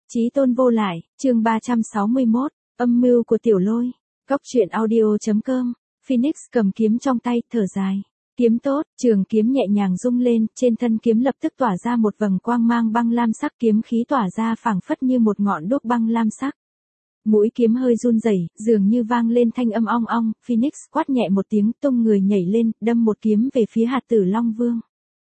Chí tôn vô lại, chương 361, âm mưu của Tiểu Lôi. Góc truyện audio.com. Phoenix cầm kiếm trong tay, thở dài. Kiếm tốt, trường kiếm nhẹ nhàng rung lên, trên thân kiếm lập tức tỏa ra một vầng quang mang băng lam sắc, kiếm khí tỏa ra phảng phất như một ngọn đuốc băng lam sắc. Mũi kiếm hơi run rẩy, dường như vang lên thanh âm ong ong, Phoenix quát nhẹ một tiếng, tung người nhảy lên, đâm một kiếm về phía Hạt Tử Long Vương.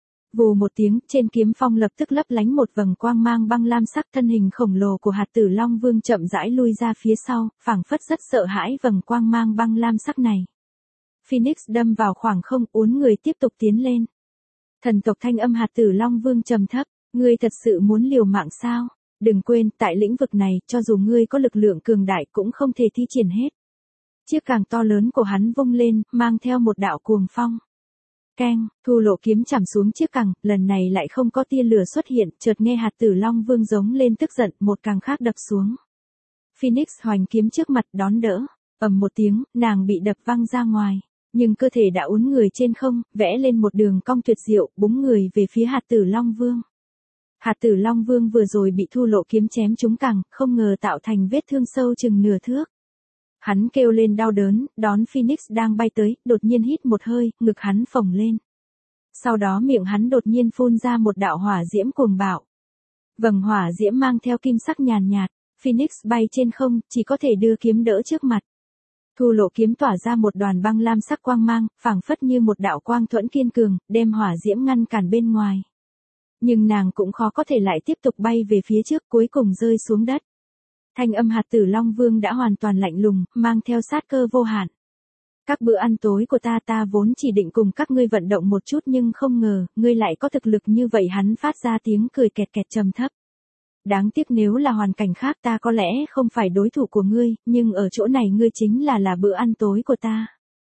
Vù một tiếng, trên kiếm phong lập tức lấp lánh một vầng quang mang băng lam sắc, thân hình khổng lồ của Hạt Tử Long Vương chậm rãi lui ra phía sau, phảng phất rất sợ hãi vầng quang mang băng lam sắc này. Phoenix đâm vào khoảng không, uốn người tiếp tục tiến lên. Thần tộc thanh âm Hạt Tử Long Vương trầm thấp, ngươi thật sự muốn liều mạng sao? Đừng quên, tại lĩnh vực này, cho dù ngươi có lực lượng cường đại cũng không thể thi triển hết. Chiếc càng to lớn của hắn vung lên, mang theo một đạo cuồng phong. Keng, thu lộ kiếm chạm xuống chiếc cẳng, lần này lại không có tia lửa xuất hiện, chợt nghe Hạt Tử Long Vương giống lên tức giận, một càng khác đập xuống. Phoenix hoành kiếm trước mặt đón đỡ, ầm một tiếng, nàng bị đập văng ra ngoài, nhưng cơ thể đã uốn người trên không, vẽ lên một đường cong tuyệt diệu, búng người về phía Hạt Tử Long Vương. Hạt Tử Long Vương vừa rồi bị thu lộ kiếm chém trúng cẳng, không ngờ tạo thành vết thương sâu chừng nửa thước. Hắn kêu lên đau đớn, đón Phoenix đang bay tới, đột nhiên hít một hơi, ngực hắn phồng lên. Sau đó miệng hắn đột nhiên phun ra một đạo hỏa diễm cuồng bạo. Vầng hỏa diễm mang theo kim sắc nhàn nhạt, Phoenix bay trên không, chỉ có thể đưa kiếm đỡ trước mặt. Thu lộ kiếm tỏa ra một đoàn băng lam sắc quang mang, phảng phất như một đạo quang thuẫn kiên cường, đem hỏa diễm ngăn cản bên ngoài. Nhưng nàng cũng khó có thể lại tiếp tục bay về phía trước, cuối cùng rơi xuống đất. Thanh âm Hạt Tử Long Vương đã hoàn toàn lạnh lùng, mang theo sát cơ vô hạn. Các bữa ăn tối của ta vốn chỉ định cùng các ngươi vận động một chút nhưng không ngờ, ngươi lại có thực lực như vậy. Hắn phát ra tiếng cười kẹt kẹt trầm thấp. Đáng tiếc nếu là hoàn cảnh khác ta có lẽ không phải đối thủ của ngươi, nhưng ở chỗ này ngươi chính là bữa ăn tối của ta.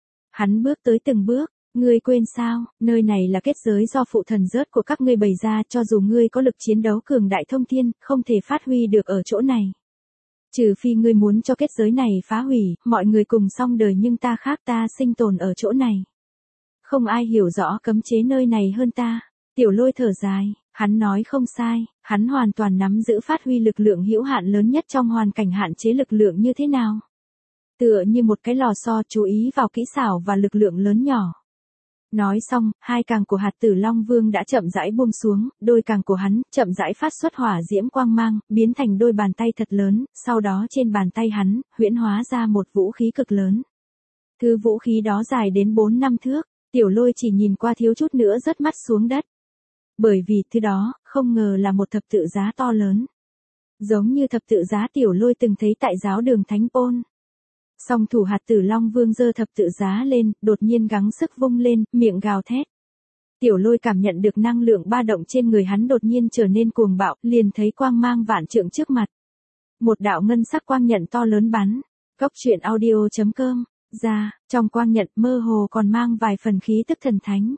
Hắn bước tới từng bước, ngươi quên sao, nơi này là kết giới do phụ thần rớt của các ngươi bày ra, cho dù ngươi có lực chiến đấu cường đại thông thiên, không thể phát huy được ở chỗ này. Trừ phi ngươi muốn cho kết giới này phá hủy, mọi người cùng xong đời nhưng ta khác, ta sinh tồn ở chỗ này. Không ai hiểu rõ cấm chế nơi này hơn ta. Tiểu Lôi thở dài, hắn nói không sai, hắn hoàn toàn nắm giữ phát huy lực lượng hữu hạn lớn nhất trong hoàn cảnh hạn chế lực lượng như thế nào. Tựa như một cái lò xo, chú ý vào kỹ xảo và lực lượng lớn nhỏ. Nói xong, hai càng của Hạt Tử Long Vương đã chậm rãi buông xuống, đôi càng của hắn chậm rãi phát xuất hỏa diễm quang mang, biến thành đôi bàn tay thật lớn, sau đó trên bàn tay hắn huyễn hóa ra một vũ khí cực lớn. Thứ vũ khí đó dài đến 4-5 thước, Tiểu Lôi chỉ nhìn qua thiếu chút nữa rớt mắt xuống đất. Bởi vì thứ đó, không ngờ là một thập tự giá to lớn. Giống như thập tự giá Tiểu Lôi từng thấy tại giáo đường Thánh Pôn. Song thủ Hạt Tử Long Vương giơ thập tự giá lên, đột nhiên gắng sức vung lên, miệng gào thét. Tiểu Lôi cảm nhận được năng lượng ba động trên người hắn đột nhiên trở nên cuồng bạo, liền thấy quang mang vạn trượng trước mặt. Một đạo ngân sắc quang nhận to lớn bắn. Góc truyện audio.com. Ra, trong quang nhận mơ hồ còn mang vài phần khí tức thần thánh.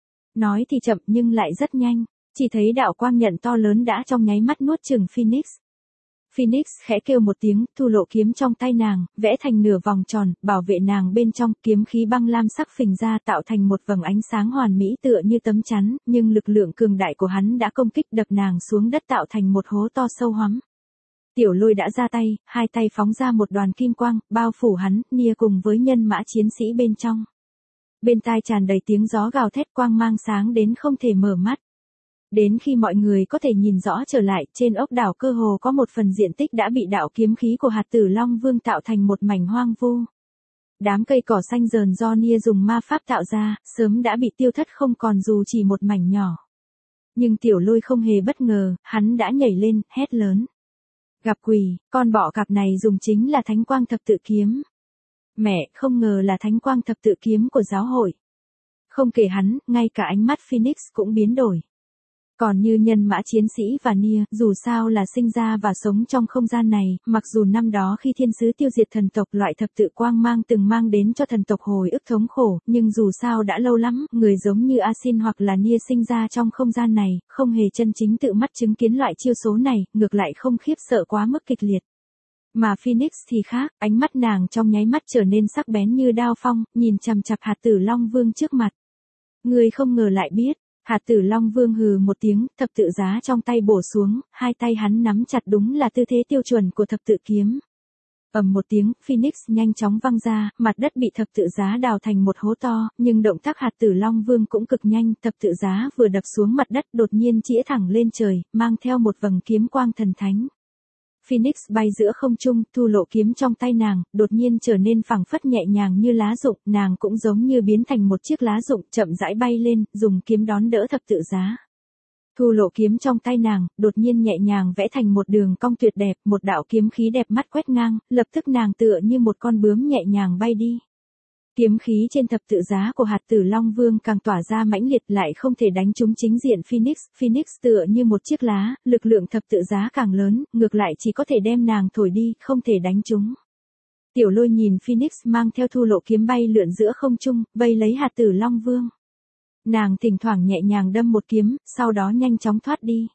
Nói thì chậm nhưng lại rất nhanh, chỉ thấy đạo quang nhận to lớn đã trong nháy mắt nuốt chửng Phoenix. Phoenix khẽ kêu một tiếng, thu lộ kiếm trong tay nàng, vẽ thành nửa vòng tròn, bảo vệ nàng bên trong, kiếm khí băng lam sắc phình ra tạo thành một vầng ánh sáng hoàn mỹ tựa như tấm chắn, nhưng lực lượng cường đại của hắn đã công kích đập nàng xuống đất tạo thành một hố to sâu hoắm. Tiểu Lôi đã ra tay, hai tay phóng ra một đoàn kim quang, bao phủ hắn, nia cùng với nhân mã chiến sĩ bên trong. Bên tai tràn đầy tiếng gió gào thét, quang mang sáng đến không thể mở mắt. Đến khi mọi người có thể nhìn rõ trở lại, trên ốc đảo cơ hồ có một phần diện tích đã bị đạo kiếm khí của Hạt Tử Long Vương tạo thành một mảnh hoang vu. Đám cây cỏ xanh rờn do Nia dùng ma pháp tạo ra, sớm đã bị tiêu thất không còn dù chỉ một mảnh nhỏ. Nhưng Tiểu Lôi không hề bất ngờ, hắn đã nhảy lên, hét lớn. Gặp quỷ, con bọ cạp này dùng chính là Thánh Quang Thập Tự Kiếm. Mẹ, không ngờ là Thánh Quang Thập Tự Kiếm của giáo hội. Không kể hắn, ngay cả ánh mắt Phoenix cũng biến đổi. Còn như nhân mã chiến sĩ và Nia, dù sao là sinh ra và sống trong không gian này, mặc dù năm đó khi thiên sứ tiêu diệt thần tộc loại thập tự quang mang từng mang đến cho thần tộc hồi ức thống khổ, nhưng dù sao đã lâu lắm, người giống như Asin hoặc là Nia sinh ra trong không gian này, không hề chân chính tự mắt chứng kiến loại chiêu số này, ngược lại không khiếp sợ quá mức kịch liệt. Mà Phoenix thì khác, ánh mắt nàng trong nháy mắt trở nên sắc bén như đao phong, nhìn chằm chằm Hạt Tử Long Vương trước mặt. Ngươi không ngờ lại biết. Hạt Tử Long Vương hừ một tiếng, thập tự giá trong tay bổ xuống, hai tay hắn nắm chặt đúng là tư thế tiêu chuẩn của thập tự kiếm. Ầm một tiếng, Phoenix nhanh chóng văng ra, mặt đất bị thập tự giá đào thành một hố to, nhưng động tác Hạt Tử Long Vương cũng cực nhanh, thập tự giá vừa đập xuống mặt đất đột nhiên chĩa thẳng lên trời, mang theo một vầng kiếm quang thần thánh. Phoenix bay giữa không trung, thu lộ kiếm trong tay nàng, đột nhiên trở nên phẳng phất nhẹ nhàng như lá rụng, nàng cũng giống như biến thành một chiếc lá rụng, chậm rãi bay lên, dùng kiếm đón đỡ thập tự giá. Thu lộ kiếm trong tay nàng, đột nhiên nhẹ nhàng vẽ thành một đường cong tuyệt đẹp, một đạo kiếm khí đẹp mắt quét ngang, lập tức nàng tựa như một con bướm nhẹ nhàng bay đi. Kiếm khí trên thập tự giá của Hạt Tử Long Vương càng tỏa ra mãnh liệt lại không thể đánh trúng chính diện Phoenix. Phoenix tựa như một chiếc lá, lực lượng thập tự giá càng lớn, ngược lại chỉ có thể đem nàng thổi đi, không thể đánh trúng. Tiểu Lôi nhìn Phoenix mang theo thu lộ kiếm bay lượn giữa không trung, vây lấy Hạt Tử Long Vương. Nàng thỉnh thoảng nhẹ nhàng đâm một kiếm, sau đó nhanh chóng thoát đi.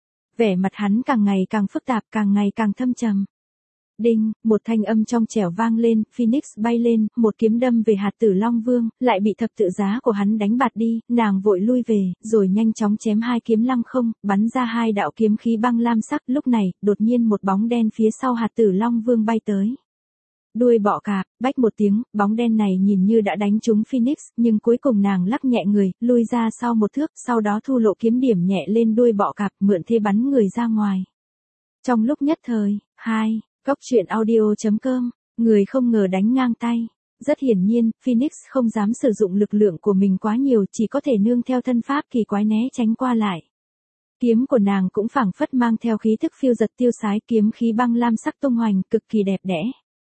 Vẻ mặt hắn càng ngày càng phức tạp, càng ngày càng thâm trầm. Đinh, một thanh âm trong trẻo vang lên, Phoenix bay lên, một kiếm đâm về Hạt Tử Long Vương, lại bị thập tự giá của hắn đánh bạt đi, nàng vội lui về, rồi nhanh chóng chém hai kiếm lăng không, bắn ra hai đạo kiếm khí băng lam sắc. Lúc này, đột nhiên một bóng đen phía sau Hạt Tử Long Vương bay tới. Đuôi bọ cạp, bách một tiếng, bóng đen này nhìn như đã đánh trúng Phoenix, nhưng cuối cùng nàng lắc nhẹ người, lui ra sau một thước, sau đó thu lộ kiếm điểm nhẹ lên đuôi bọ cạp, mượn thế bắn người ra ngoài. Trong lúc nhất thời, Góc truyện audio.com, người không ngờ đánh ngang tay. Rất hiển nhiên, Phoenix không dám sử dụng lực lượng của mình quá nhiều, chỉ có thể nương theo thân pháp kỳ quái né tránh qua lại. Kiếm của nàng cũng phảng phất mang theo khí thức phiêu giật tiêu sái, kiếm khí băng lam sắc tung hoành, cực kỳ đẹp đẽ.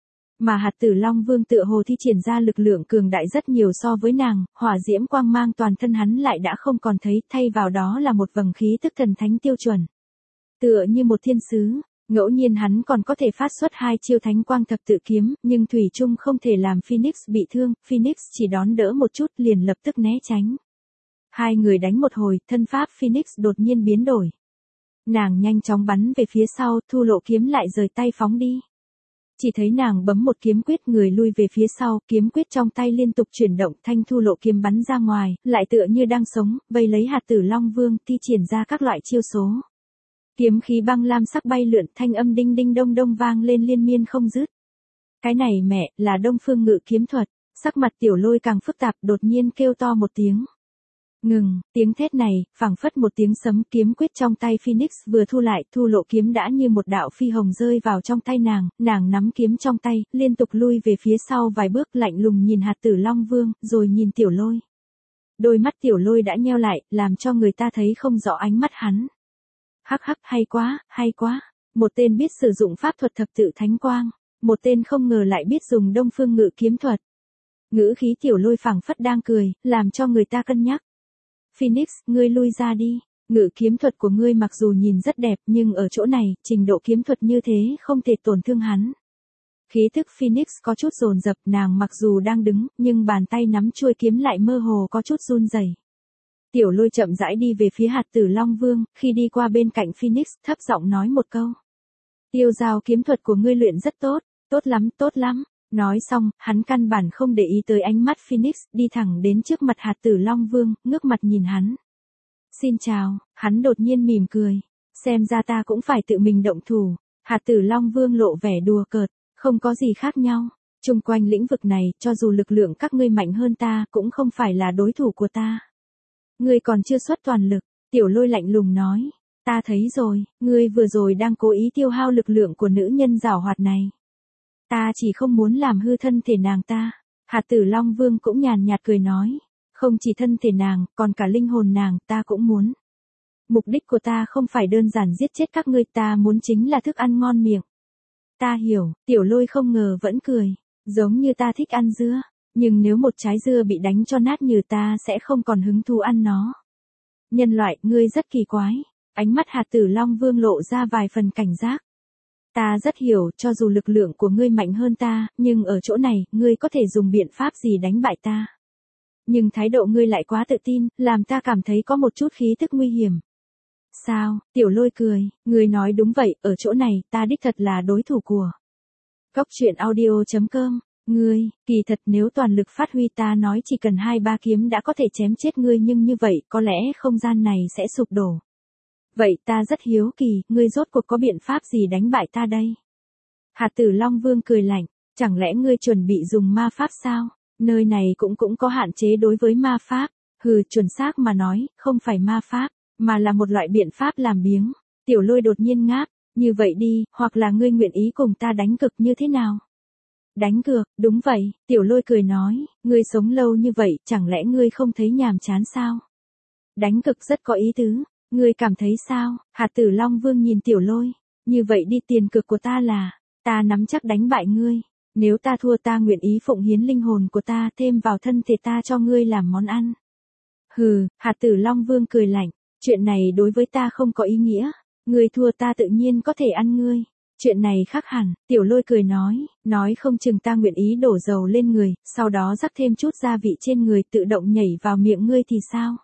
Mà Hạt Tử Long Vương tựa hồ thi triển ra lực lượng cường đại rất nhiều so với nàng, hỏa diễm quang mang toàn thân hắn lại đã không còn thấy, thay vào đó là một vầng khí tức thần thánh tiêu chuẩn. Tựa như một thiên sứ. Ngẫu nhiên hắn còn có thể phát xuất hai chiêu thánh quang thập tự kiếm, nhưng thủy chung không thể làm Phoenix bị thương, Phoenix chỉ đón đỡ một chút liền lập tức né tránh. Hai người đánh một hồi, thân pháp Phoenix đột nhiên biến đổi. Nàng nhanh chóng bắn về phía sau, thu lộ kiếm lại rời tay phóng đi. Chỉ thấy nàng bấm một kiếm quyết, người lui về phía sau, kiếm quyết trong tay liên tục chuyển động, thanh thu lộ kiếm bắn ra ngoài, lại tựa như đang sống, vây lấy Hạt Tử Long Vương, thi triển ra các loại chiêu số. Kiếm khí băng lam sắc bay lượn, thanh âm đinh đinh đông đông vang lên liên miên không dứt. Cái này mẹ, là Đông Phương Ngự kiếm thuật. Sắc mặt Tiểu Lôi càng phức tạp, đột nhiên kêu to một tiếng. Ngừng, tiếng thét này, phảng phất một tiếng sấm, kiếm quyết trong tay Phoenix vừa thu lại, thu lộ kiếm đã như một đạo phi hồng rơi vào trong tay nàng, nàng nắm kiếm trong tay, liên tục lui về phía sau vài bước, lạnh lùng nhìn Hạt Tử Long Vương, rồi nhìn Tiểu Lôi. Đôi mắt Tiểu Lôi đã nheo lại, làm cho người ta thấy không rõ ánh mắt hắn. Hắc hắc, hay quá, một tên biết sử dụng pháp thuật thập tự thánh quang, một tên không ngờ lại biết dùng Đông Phương Ngự kiếm thuật. Ngữ khí Tiểu Lôi phảng phất đang cười, làm cho người ta cân nhắc. Phoenix, ngươi lui ra đi, ngự kiếm thuật của ngươi mặc dù nhìn rất đẹp nhưng ở chỗ này, trình độ kiếm thuật như thế không thể tổn thương hắn. Khí thức Phoenix có chút dồn dập, nàng mặc dù đang đứng, nhưng bàn tay nắm chuôi kiếm lại mơ hồ có chút run rẩy. Tiểu Lôi chậm rãi đi về phía Hạt Tử Long Vương, khi đi qua bên cạnh Phoenix, thấp giọng nói một câu. Tiêu giao kiếm thuật của ngươi luyện rất tốt, tốt lắm. Nói xong, hắn căn bản không để ý tới ánh mắt Phoenix, đi thẳng đến trước mặt Hạt Tử Long Vương, ngước mặt nhìn hắn. Xin chào, hắn đột nhiên mỉm cười. Xem ra ta cũng phải tự mình động thủ. Hạt Tử Long Vương lộ vẻ đùa cợt, không có gì khác nhau. Chung quanh lĩnh vực này, cho dù lực lượng các ngươi mạnh hơn ta, cũng không phải là đối thủ của ta. Ngươi còn chưa xuất toàn lực, Tiểu Lôi lạnh lùng nói. Ta thấy rồi, ngươi vừa rồi đang cố ý tiêu hao lực lượng của nữ nhân giảo hoạt này. Ta chỉ không muốn làm hư thân thể nàng ta. Hạt Tử Long Vương cũng nhàn nhạt cười nói. Không chỉ thân thể nàng, còn cả linh hồn nàng, ta cũng muốn. Mục đích của ta không phải đơn giản giết chết các ngươi, ta muốn chính là thức ăn ngon miệng. Ta hiểu, Tiểu Lôi không ngờ vẫn cười. Giống như ta thích ăn dưa. Nhưng nếu một trái dưa bị đánh cho nát như ta sẽ không còn hứng thú ăn nó. Nhân loại, ngươi rất kỳ quái. Ánh mắt Hạt Tử Long Vương lộ ra vài phần cảnh giác. Ta rất hiểu, cho dù lực lượng của ngươi mạnh hơn ta, nhưng ở chỗ này, ngươi có thể dùng biện pháp gì đánh bại ta. Nhưng thái độ ngươi lại quá tự tin, làm ta cảm thấy có một chút khí tức nguy hiểm. Sao, Tiểu Lôi cười, ngươi nói đúng vậy, ở chỗ này, ta đích thật là đối thủ của. Góc truyện audio.com Ngươi, kỳ thật nếu toàn lực phát huy ta nói chỉ cần 2-3 kiếm đã có thể chém chết ngươi nhưng như vậy có lẽ không gian này sẽ sụp đổ. Vậy ta rất hiếu kỳ, ngươi rốt cuộc có biện pháp gì đánh bại ta đây? Hạt Tử Long Vương cười lạnh, chẳng lẽ ngươi chuẩn bị dùng ma pháp sao? Nơi này cũng có hạn chế đối với ma pháp. Hừ, chuẩn xác mà nói, không phải ma pháp, mà là một loại biện pháp làm biếng. Tiểu Lôi đột nhiên ngáp, như vậy đi, hoặc là ngươi nguyện ý cùng ta đánh cược như thế nào? Đánh cược, đúng vậy, Tiểu Lôi cười nói, ngươi sống lâu như vậy, chẳng lẽ ngươi không thấy nhàm chán sao? Đánh cược rất có ý tứ, ngươi cảm thấy sao? Hạt Tử Long Vương nhìn Tiểu Lôi, như vậy đi, tiền cược của ta là, ta nắm chắc đánh bại ngươi. Nếu ta thua ta nguyện ý phụng hiến linh hồn của ta thêm vào thân thể ta cho ngươi làm món ăn. Hừ, Hạt Tử Long Vương cười lạnh, chuyện này đối với ta không có ý nghĩa, ngươi thua ta tự nhiên có thể ăn ngươi. Chuyện này khác hẳn, Tiểu Lôi cười nói không chừng ta nguyện ý đổ dầu lên người, sau đó rắc thêm chút gia vị trên người tự động nhảy vào miệng ngươi thì sao?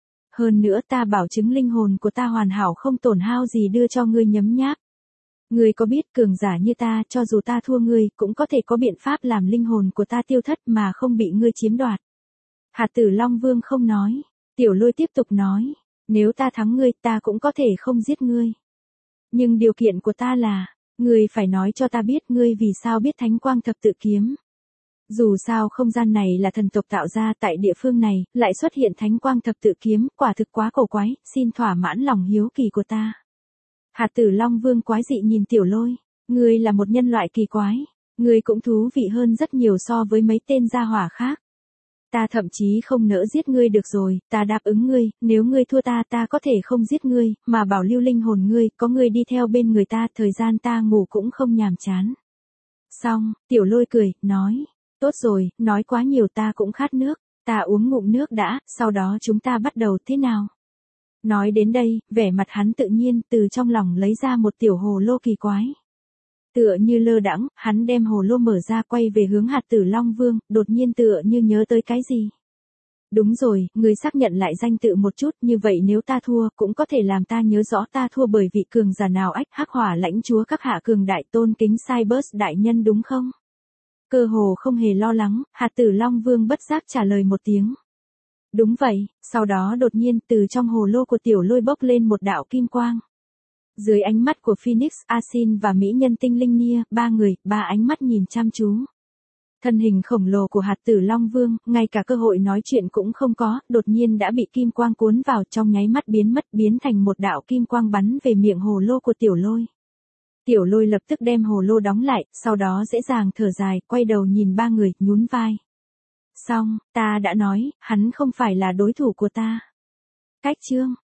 Hơn nữa ta bảo chứng linh hồn của ta hoàn hảo không tổn hao gì đưa cho ngươi nhấm nháp. Ngươi có biết cường giả như ta cho dù ta thua ngươi cũng có thể có biện pháp làm linh hồn của ta tiêu thất mà không bị ngươi chiếm đoạt. Hạt Tử Long Vương không nói, Tiểu Lôi tiếp tục nói, nếu ta thắng ngươi ta cũng có thể không giết ngươi. Nhưng điều kiện của ta là, ngươi phải nói cho ta biết ngươi vì sao biết Thánh Quang Thập Tự Kiếm. Dù sao không gian này là thần tộc tạo ra tại địa phương này, lại xuất hiện Thánh Quang Thập Tự Kiếm, quả thực quá cổ quái, xin thỏa mãn lòng hiếu kỳ của ta. Hạt Tử Long Vương quái dị nhìn Tiểu Lôi, ngươi là một nhân loại kỳ quái, ngươi cũng thú vị hơn rất nhiều so với mấy tên gia hỏa khác. Ta thậm chí không nỡ giết ngươi được rồi, ta đáp ứng ngươi, nếu ngươi thua ta có thể không giết ngươi, mà bảo lưu linh hồn ngươi, có ngươi đi theo bên người ta, thời gian ta ngủ cũng không nhàm chán. Xong, Tiểu Lôi cười, nói, tốt rồi, nói quá nhiều ta cũng khát nước, ta uống ngụm nước đã, sau đó chúng ta bắt đầu thế nào? Nói đến đây, vẻ mặt hắn tự nhiên từ trong lòng lấy ra một tiểu hồ lô kỳ quái. Tựa như lơ đãng, hắn đem hồ lô mở ra quay về hướng Hạt Tử Long Vương, đột nhiên tựa như nhớ tới cái gì. Đúng rồi, người xác nhận lại danh tự một chút, như vậy nếu ta thua, cũng có thể làm ta nhớ rõ ta thua bởi vị cường giả nào ách hắc hỏa lãnh chúa các hạ cường đại tôn kính Cybers đại nhân đúng không? Cơ hồ không hề lo lắng, Hạt Tử Long Vương bất giác trả lời một tiếng. Đúng vậy, sau đó đột nhiên từ trong hồ lô của Tiểu Lôi bốc lên một đạo kim quang. Dưới ánh mắt của Phoenix, Asin và mỹ nhân tinh linh Nia, ba người, ba ánh mắt nhìn chăm chú. Thân hình khổng lồ của Hạt Tử Long Vương, ngay cả cơ hội nói chuyện cũng không có, đột nhiên đã bị kim quang cuốn vào trong nháy mắt biến mất biến thành một đạo kim quang bắn về miệng hồ lô của Tiểu Lôi. Tiểu Lôi lập tức đem hồ lô đóng lại, sau đó dễ dàng thở dài, quay đầu nhìn ba người, nhún vai. Xong, ta đã nói, hắn không phải là đối thủ của ta. Cách chương